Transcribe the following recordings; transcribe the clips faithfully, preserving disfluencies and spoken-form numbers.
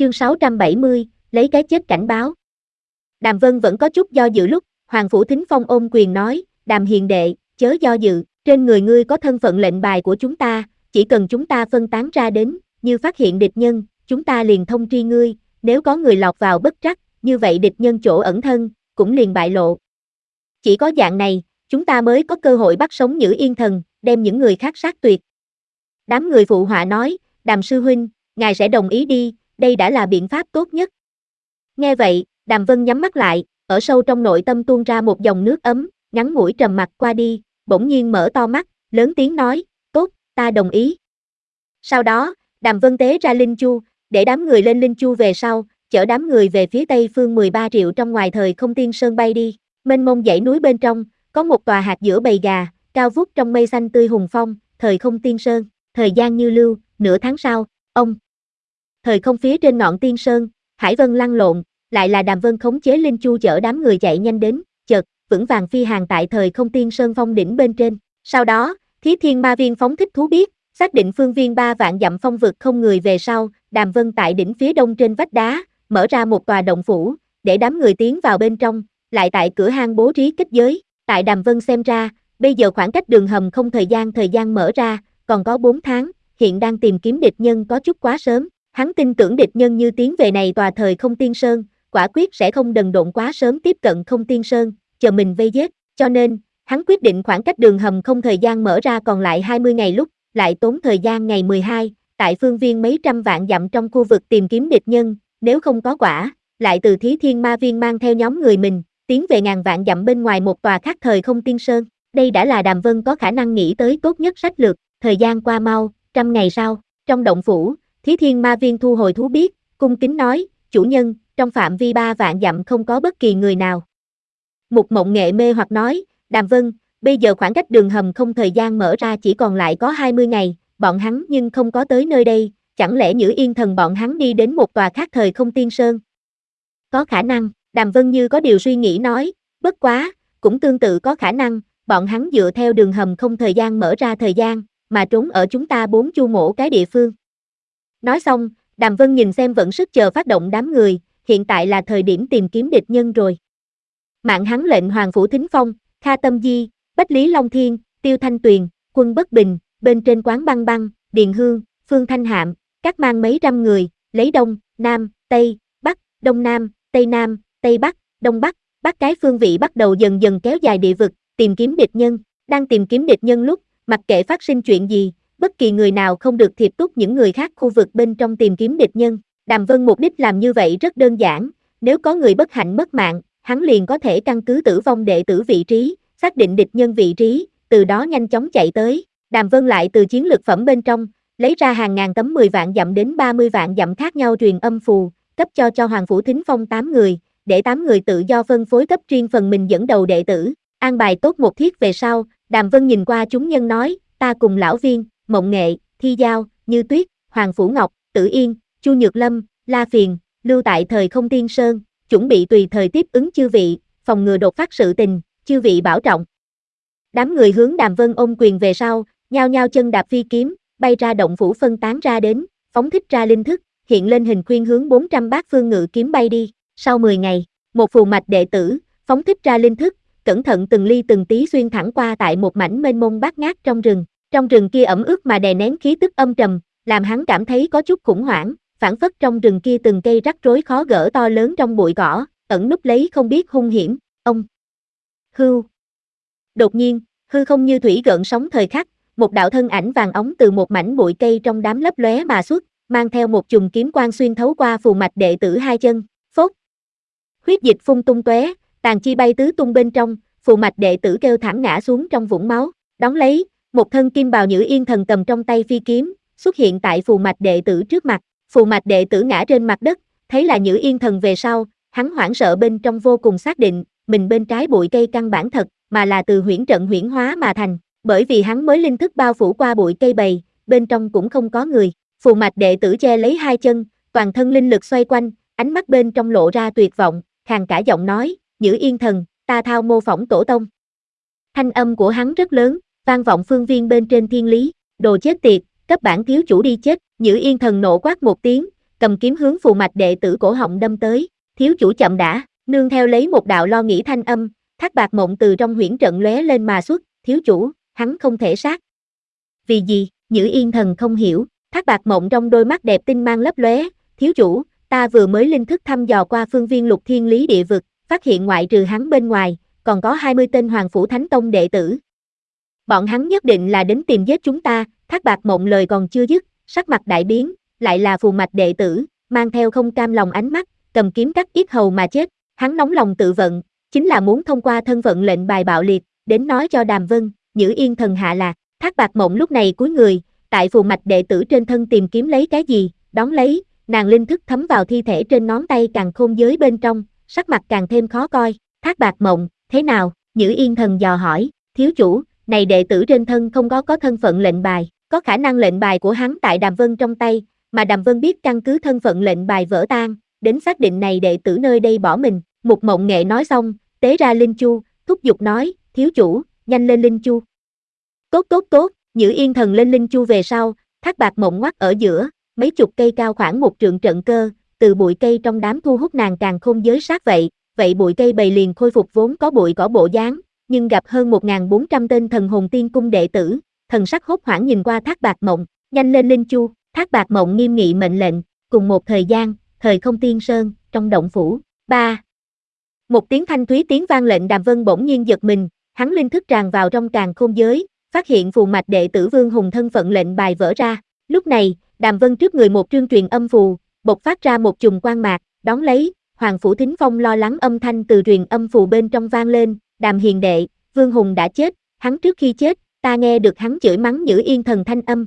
Chương sáu trăm bảy mươi, lấy cái chết cảnh báo. Đàm Vân vẫn có chút do dự lúc, Hoàng Phủ Thính Phong ôm quyền nói, Đàm hiền đệ, chớ do dự, trên người ngươi có thân phận lệnh bài của chúng ta, chỉ cần chúng ta phân tán ra đến, như phát hiện địch nhân, chúng ta liền thông tri ngươi, nếu có người lọt vào bất trắc, như vậy địch nhân chỗ ẩn thân, cũng liền bại lộ. Chỉ có dạng này, chúng ta mới có cơ hội bắt sống Nhữ Yên Thần, đem những người khác sát tuyệt. Đám người phụ họa nói, Đàm sư huynh, ngài sẽ đồng ý đi, đây đã là biện pháp tốt nhất. Nghe vậy, Đàm Vân nhắm mắt lại, ở sâu trong nội tâm tuôn ra một dòng nước ấm, ngắn ngủi trầm mặc qua đi, bỗng nhiên mở to mắt, lớn tiếng nói, tốt, ta đồng ý. Sau đó, Đàm Vân tế ra Linh Chu, để đám người lên Linh Chu về sau, chở đám người về phía tây phương mười ba triệu trong ngoài thời không tiên sơn bay đi, mênh mông dãy núi bên trong, có một tòa hạt giữa bầy gà, cao vút trong mây xanh tươi hùng phong, thời không tiên sơn, thời gian như lưu, nửa tháng sau, ông. Thời không phía trên ngọn tiên sơn, Hải Vân lăn lộn, lại là Đàm Vân khống chế Linh Chu chở đám người chạy nhanh đến, chợt, vững vàng phi hàng tại thời không tiên sơn phong đỉnh bên trên. Sau đó, Thí Thiên Ma Viên phóng thích thú biết, xác định phương viên ba vạn dặm phong vực không người về sau, Đàm Vân tại đỉnh phía đông trên vách đá, mở ra một tòa động phủ, để đám người tiến vào bên trong, lại tại cửa hang bố trí kết giới. Tại Đàm Vân xem ra, bây giờ khoảng cách đường hầm không thời gian thời gian mở ra, còn có bốn tháng, hiện đang tìm kiếm địch nhân có chút quá sớm. Hắn tin tưởng địch nhân như tiến về này tòa thời không tiên sơn, quả quyết sẽ không đần độn quá sớm tiếp cận không tiên sơn, chờ mình vây giết, cho nên, hắn quyết định khoảng cách đường hầm không thời gian mở ra còn lại hai mươi ngày lúc, lại tốn thời gian ngày mười hai, tại phương viên mấy trăm vạn dặm trong khu vực tìm kiếm địch nhân, nếu không có quả, lại từ Thí Thiên Ma Viên mang theo nhóm người mình, tiến về ngàn vạn dặm bên ngoài một tòa khác thời không tiên sơn. Đây đã là Đàm Vân có khả năng nghĩ tới tốt nhất sách lược. Thời gian qua mau, trăm ngày sau, trong động phủ, Thí Thiên Ma Viên thu hồi thú biết, cung kính nói, chủ nhân, trong phạm vi ba vạn dặm không có bất kỳ người nào. Mục Mộng Nghệ mê hoặc nói, Đàm Vân, bây giờ khoảng cách đường hầm không thời gian mở ra chỉ còn lại có hai mươi ngày, bọn hắn nhưng không có tới nơi đây, chẳng lẽ Nhữ Yên Thần bọn hắn đi đến một tòa khác thời không tiên sơn? Có khả năng, Đàm Vân như có điều suy nghĩ nói, bất quá, cũng tương tự có khả năng, bọn hắn dựa theo đường hầm không thời gian mở ra thời gian, mà trốn ở chúng ta bốn chu mổ cái địa phương. Nói xong, Đàm Vân nhìn xem vận sức chờ phát động đám người, hiện tại là thời điểm tìm kiếm địch nhân rồi. Mạng hắn lệnh Hoàng Phủ Thính Phong, Kha Tâm Di, Bách Lý Long Thiên, Tiêu Thanh Tuyền, Quân Bất Bình, bên trên quán băng băng, Điền Hương, Phương Thanh Hạm, các mang mấy trăm người, lấy Đông, Nam, Tây, Bắc, Đông Nam, Tây Nam, Tây Bắc, Đông Bắc, Bắc cái phương vị bắt đầu dần dần kéo dài địa vực, tìm kiếm địch nhân. Đang tìm kiếm địch nhân lúc, mặc kệ phát sinh chuyện gì, bất kỳ người nào không được thiệp túc những người khác khu vực bên trong tìm kiếm địch nhân. Đàm Vân mục đích làm như vậy rất đơn giản, nếu có người bất hạnh mất mạng, hắn liền có thể căn cứ tử vong đệ tử vị trí, xác định địch nhân vị trí, từ đó nhanh chóng chạy tới. Đàm Vân lại từ chiến lực phẩm bên trong, lấy ra hàng ngàn tấm mười vạn dặm đến ba mươi vạn dặm khác nhau truyền âm phù, cấp cho cho Hoàng Phủ Thính Phong tám người, để tám người tự do phân phối cấp riêng phần mình dẫn đầu đệ tử. An bài tốt một thiết về sau, Đàm Vân nhìn qua chúng nhân nói, ta cùng Lão Viên, Mộng Nghệ, Thi Giao, Như Tuyết, Hoàng Phủ Ngọc, Tử Yên, Chu Nhược Lâm, La Phiền, lưu tại thời không tiên sơn, chuẩn bị tùy thời tiếp ứng chư vị, phòng ngừa đột phát sự tình, chư vị bảo trọng. Đám người hướng Đàm Vân ôm quyền về sau, nhao nhao chân đạp phi kiếm, bay ra động phủ phân tán ra đến, phóng thích ra linh thức, hiện lên hình khuyên hướng bốn trăm bát phương ngự kiếm bay đi. Sau mười ngày, một phù mạch đệ tử, phóng thích ra linh thức, cẩn thận từng ly từng tí xuyên thẳng qua tại một mảnh mênh mông bát ngát trong rừng. Trong rừng kia ẩm ướt mà đè nén khí tức âm trầm, làm hắn cảm thấy có chút khủng hoảng, phảng phất trong rừng kia từng cây rắc rối khó gỡ to lớn trong bụi cỏ, ẩn núp lấy không biết hung hiểm. Ông hưu. Đột nhiên, hư không như thủy gợn sóng thời khắc, một đạo thân ảnh vàng óng từ một mảnh bụi cây trong đám lấp lóe mà xuất, mang theo một chùm kiếm quang xuyên thấu qua phù mạch đệ tử hai chân. Phốt. Huyết dịch phun tung tóe, tàn chi bay tứ tung bên trong, phù mạch đệ tử kêu thảm ngã xuống trong vũng máu. Đón lấy, một thân kim bào Nhữ Yên Thần cầm trong tay phi kiếm, xuất hiện tại phù mạch đệ tử trước mặt. Phù mạch đệ tử ngã trên mặt đất, thấy là Nhữ Yên Thần về sau, hắn hoảng sợ bên trong vô cùng xác định, mình bên trái bụi cây căn bản thật, mà là từ huyễn trận huyễn hóa mà thành, bởi vì hắn mới linh thức bao phủ qua bụi cây bầy, bên trong cũng không có người. Phù mạch đệ tử che lấy hai chân, toàn thân linh lực xoay quanh, ánh mắt bên trong lộ ra tuyệt vọng, khàn cả giọng nói, Nhữ Yên Thần, ta thao mô phỏng tổ tông. Thanh âm của hắn rất lớn, vang vọng phương viên bên trên thiên lý, đồ chết tiệt, cấp bản thiếu chủ đi chết. Nhữ Yên Thần nộ quát một tiếng, cầm kiếm hướng phù mạch đệ tử cổ họng đâm tới, thiếu chủ chậm đã, nương theo lấy một đạo lo nghĩ thanh âm, Thác Bạt Mộng từ trong huyễn trận lóe lên mà xuất, thiếu chủ, hắn không thể sát. Vì gì? Nhữ Yên Thần không hiểu, Thác Bạt Mộng trong đôi mắt đẹp tinh mang lấp lóe, thiếu chủ, ta vừa mới linh thức thăm dò qua phương viên lục thiên lý địa vực, phát hiện ngoại trừ hắn bên ngoài, còn có hai mươi tên Hoàng Phủ Thánh Tông đệ tử. Bọn hắn nhất định là đến tìm giết chúng ta. Thác Bạt Mộng lời còn chưa dứt, sắc mặt đại biến, lại là phù mạch đệ tử, mang theo không cam lòng ánh mắt, cầm kiếm cắt yết hầu mà chết. Hắn nóng lòng tự vận, chính là muốn thông qua thân phận lệnh bài bạo liệt, đến nói cho Đàm Vân, Nhữ Yên Thần hạ lạc. Thác Bạt Mộng lúc này cúi người, tại phù mạch đệ tử trên thân tìm kiếm lấy cái gì, đón lấy, nàng linh thức thấm vào thi thể trên ngón tay càn khôn giới bên trong, sắc mặt càng thêm khó coi. Thác Bạt Mộng, thế nào? Nhữ Yên Thần dò hỏi, thiếu chủ, này đệ tử trên thân không có có thân phận lệnh bài, có khả năng lệnh bài của hắn tại Đàm Vân trong tay, mà Đàm Vân biết căn cứ thân phận lệnh bài vỡ tan, đến xác định này đệ tử nơi đây bỏ mình. Mục Mộng Nghệ nói xong, tế ra linh chu, thúc giục nói, thiếu chủ, nhanh lên linh chu. Tốt tốt tốt, Nhữ Yên Thần lên linh chu về sau, Thác Bạt Mộng ngoắt ở giữa, mấy chục cây cao khoảng một trượng trận cơ, từ bụi cây trong đám thu hút nàng càng không giới sát vậy, vậy bụi cây bầy liền khôi phục vốn có bụi cỏ bộ dáng, nhưng gặp hơn một nghìn bốn trăm tên thần hồn tiên cung đệ tử, thần sắc hốt hoảng nhìn qua Thác Bạt Mộng, nhanh lên linh chu. Thác Bạt Mộng nghiêm nghị mệnh lệnh. Cùng một thời gian, thời không tiên sơn, trong động phủ. Ba. Một tiếng thanh thúy tiếng vang lệnh Đàm Vân bỗng nhiên giật mình, hắn linh thức tràn vào trong càn khôn giới, phát hiện phù mạch đệ tử Vương Hùng thân phận lệnh bài vỡ ra. Lúc này, Đàm Vân trước người một trương truyền âm phù, bộc phát ra một chùm quang mạc, đón lấy, Hoàng Phủ Thính Phong lo lắng âm thanh từ truyền âm phù bên trong vang lên, Đàm hiền đệ, Vương Hùng đã chết, hắn trước khi chết, ta nghe được hắn chửi mắng Nhữ Yên Thần thanh âm.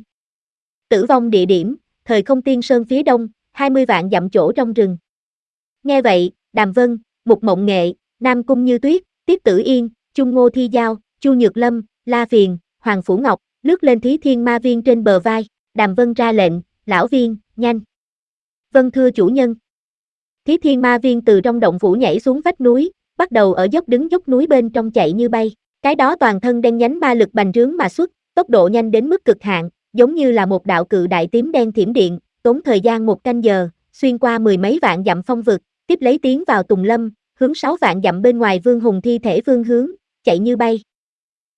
Tử vong địa điểm, thời không tiên sơn phía đông, hai mươi vạn dặm chỗ trong rừng. Nghe vậy, Đàm Vân, Mục Mộng Nghệ, Nam Cung Như Tuyết, Tiếp Tử Yên, Chung Ngô Thi Giao, Chu Nhược Lâm, La Phiền, Hoàng Phủ Ngọc, lướt lên Thí Thiên Ma Viên trên bờ vai. Đàm Vân ra lệnh, lão viên, nhanh. Vâng thưa chủ nhân. Thí Thiên Ma Viên từ trong động phủ nhảy xuống vách núi, bắt đầu ở dốc đứng dốc núi bên trong chạy như bay. Cái đó toàn thân đen nhánh ma lực bành trướng mà xuất, tốc độ nhanh đến mức cực hạn, giống như là một đạo cự đại tím đen thiểm điện, tốn thời gian một canh giờ, xuyên qua mười mấy vạn dặm phong vực, tiếp lấy tiến vào Tùng Lâm, hướng sáu vạn dặm bên ngoài Vương Hùng thi thể phương hướng, chạy như bay.